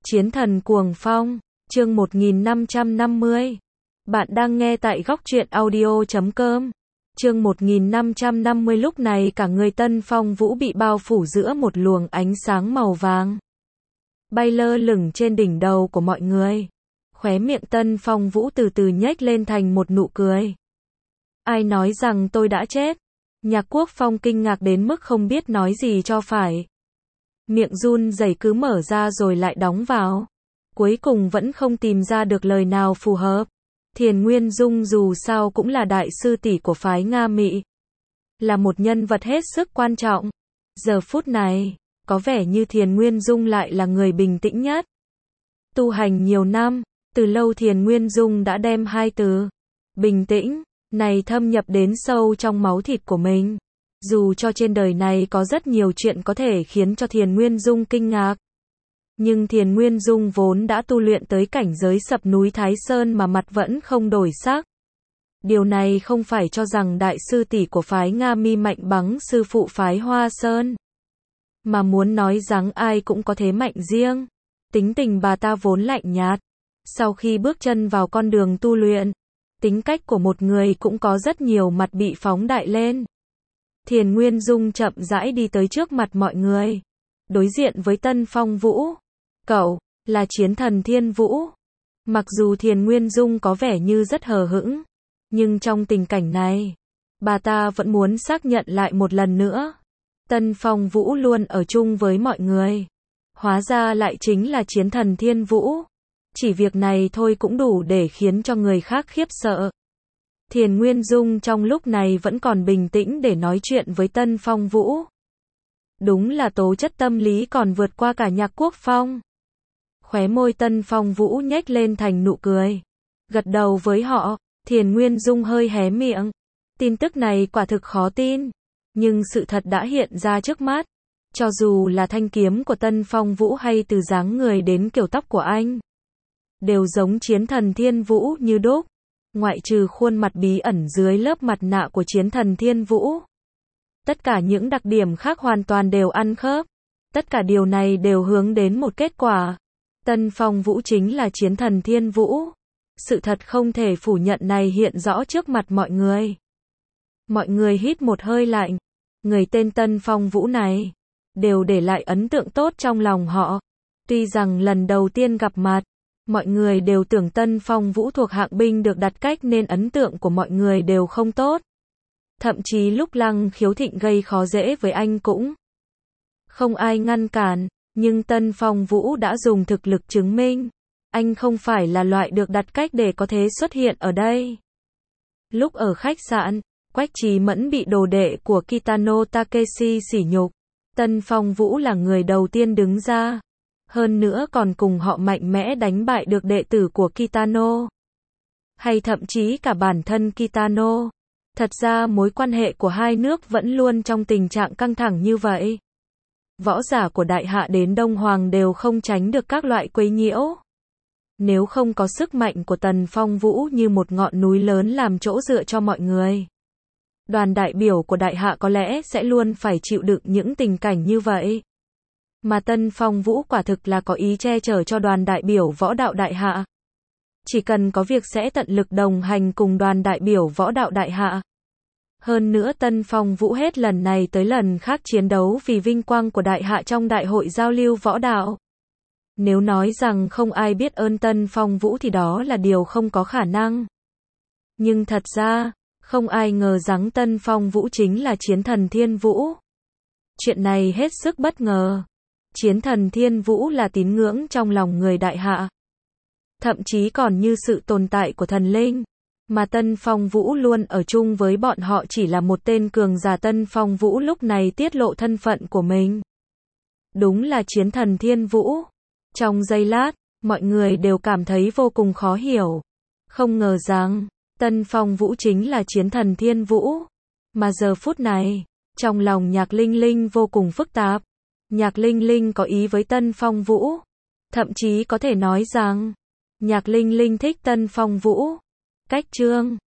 Chiến thần cuồng phong, chương 1550. Bạn đang nghe tại góc truyện audio.com. Chương 1550. Lúc này cả người Tân Phong Vũ bị bao phủ giữa một luồng ánh sáng màu vàng, bay lơ lửng trên đỉnh đầu của mọi người. Khóe miệng Tân Phong Vũ từ từ nhếch lên thành một nụ cười. Ai nói rằng tôi đã chết? Nhạc Quốc Phong kinh ngạc đến mức không biết nói gì cho phải. Miệng run rẩy cứ mở ra rồi lại đóng vào. Cuối cùng vẫn không tìm ra được lời nào phù hợp. Thiền Nguyên Dung dù sao cũng là đại sư tỷ của phái Nga Mị, là một nhân vật hết sức quan trọng. Giờ phút này, có vẻ như Thiền Nguyên Dung lại là người bình tĩnh nhất. Tu hành nhiều năm, từ lâu Thiền Nguyên Dung đã đem hai từ bình tĩnh này thâm nhập đến sâu trong máu thịt của mình. Dù cho trên đời này có rất nhiều chuyện có thể khiến cho Thiền Nguyên Dung kinh ngạc, nhưng Thiền Nguyên Dung vốn đã tu luyện tới cảnh giới sập núi Thái Sơn mà mặt vẫn không đổi sắc. Điều này không phải cho rằng đại sư tỷ của phái Nga Mi mạnh bằng sư phụ phái Hoa Sơn, mà muốn nói rằng ai cũng có thế mạnh riêng. Tính tình bà ta vốn lạnh nhạt. Sau khi bước chân vào con đường tu luyện, tính cách của một người cũng có rất nhiều mặt bị phóng đại lên. Thiền Nguyên Dung chậm rãi đi tới trước mặt mọi người, đối diện với Tân Phong Vũ. Cậu, là chiến thần Thiên Vũ. Mặc dù Thiền Nguyên Dung có vẻ như rất hờ hững, nhưng trong tình cảnh này, bà ta vẫn muốn xác nhận lại một lần nữa. Tân Phong Vũ luôn ở chung với mọi người. Hóa ra lại chính là chiến thần Thiên Vũ. Chỉ việc này thôi cũng đủ để khiến cho người khác khiếp sợ. Thiền Nguyên Dung trong lúc này vẫn còn bình tĩnh để nói chuyện với Tân Phong Vũ. Đúng là tố chất tâm lý còn vượt qua cả Nhạc Quốc Phong. Khóe môi Tân Phong Vũ nhếch lên thành nụ cười. Gật đầu với họ. Thiền Nguyên Dung hơi hé miệng. Tin tức này quả thực khó tin, nhưng sự thật đã hiện ra trước mắt. Cho dù là thanh kiếm của Tân Phong Vũ hay từ dáng người đến kiểu tóc của anh, đều giống chiến thần Thiên Vũ như đúc. Ngoại trừ khuôn mặt bí ẩn dưới lớp mặt nạ của chiến thần Thiên Vũ, tất cả những đặc điểm khác hoàn toàn đều ăn khớp. Tất cả điều này đều hướng đến một kết quả. Tân Phong Vũ chính là chiến thần Thiên Vũ. Sự thật không thể phủ nhận này hiện rõ trước mặt mọi người. Mọi người hít một hơi lạnh. Người tên Tân Phong Vũ này đều để lại ấn tượng tốt trong lòng họ. Tuy rằng lần đầu tiên gặp mặt, mọi người đều tưởng Tân Phong Vũ thuộc hạng binh được đặt cách nên ấn tượng của mọi người đều không tốt. Thậm chí lúc Lăng Khiếu Thịnh gây khó dễ với anh cũng không ai ngăn cản, nhưng Tân Phong Vũ đã dùng thực lực chứng minh, anh không phải là loại được đặt cách để có thể xuất hiện ở đây. Lúc ở khách sạn, Quách Chí Mẫn bị đồ đệ của Kitano Takeshi sỉ nhục. Tân Phong Vũ là người đầu tiên đứng ra. Hơn nữa còn cùng họ mạnh mẽ đánh bại được đệ tử của Kitano. Hay thậm chí cả bản thân Kitano. Thật ra mối quan hệ của hai nước vẫn luôn trong tình trạng căng thẳng như vậy. Võ giả của Đại Hạ đến Đông Hoàng đều không tránh được các loại quấy nhiễu. Nếu không có sức mạnh của Tần Phong Vũ như một ngọn núi lớn làm chỗ dựa cho mọi người, đoàn đại biểu của Đại Hạ có lẽ sẽ luôn phải chịu đựng những tình cảnh như vậy. Mà Tân Phong Vũ quả thực là có ý che chở cho đoàn đại biểu võ đạo Đại Hạ. Chỉ cần có việc sẽ tận lực đồng hành cùng đoàn đại biểu võ đạo Đại Hạ. Hơn nữa Tân Phong Vũ hết lần này tới lần khác chiến đấu vì vinh quang của Đại Hạ trong đại hội giao lưu võ đạo. Nếu nói rằng không ai biết ơn Tân Phong Vũ thì đó là điều không có khả năng. Nhưng thật ra, không ai ngờ rằng Tân Phong Vũ chính là chiến thần Thiên Vũ. Chuyện này hết sức bất ngờ. Chiến thần Thiên Vũ là tín ngưỡng trong lòng người Đại Hạ. Thậm chí còn như sự tồn tại của thần linh. Mà Tân Phong Vũ luôn ở chung với bọn họ chỉ là một tên cường giả. Tân Phong Vũ lúc này tiết lộ thân phận của mình. Đúng là chiến thần Thiên Vũ. Trong giây lát, mọi người đều cảm thấy vô cùng khó hiểu. Không ngờ rằng, Tân Phong Vũ chính là chiến thần Thiên Vũ. Mà giờ phút này, trong lòng Nhạc Linh Linh vô cùng phức tạp. Nhạc Linh Linh có ý với Tân Phong Vũ. Thậm chí có thể nói rằng, Nhạc Linh Linh thích Tân Phong Vũ. Cách chương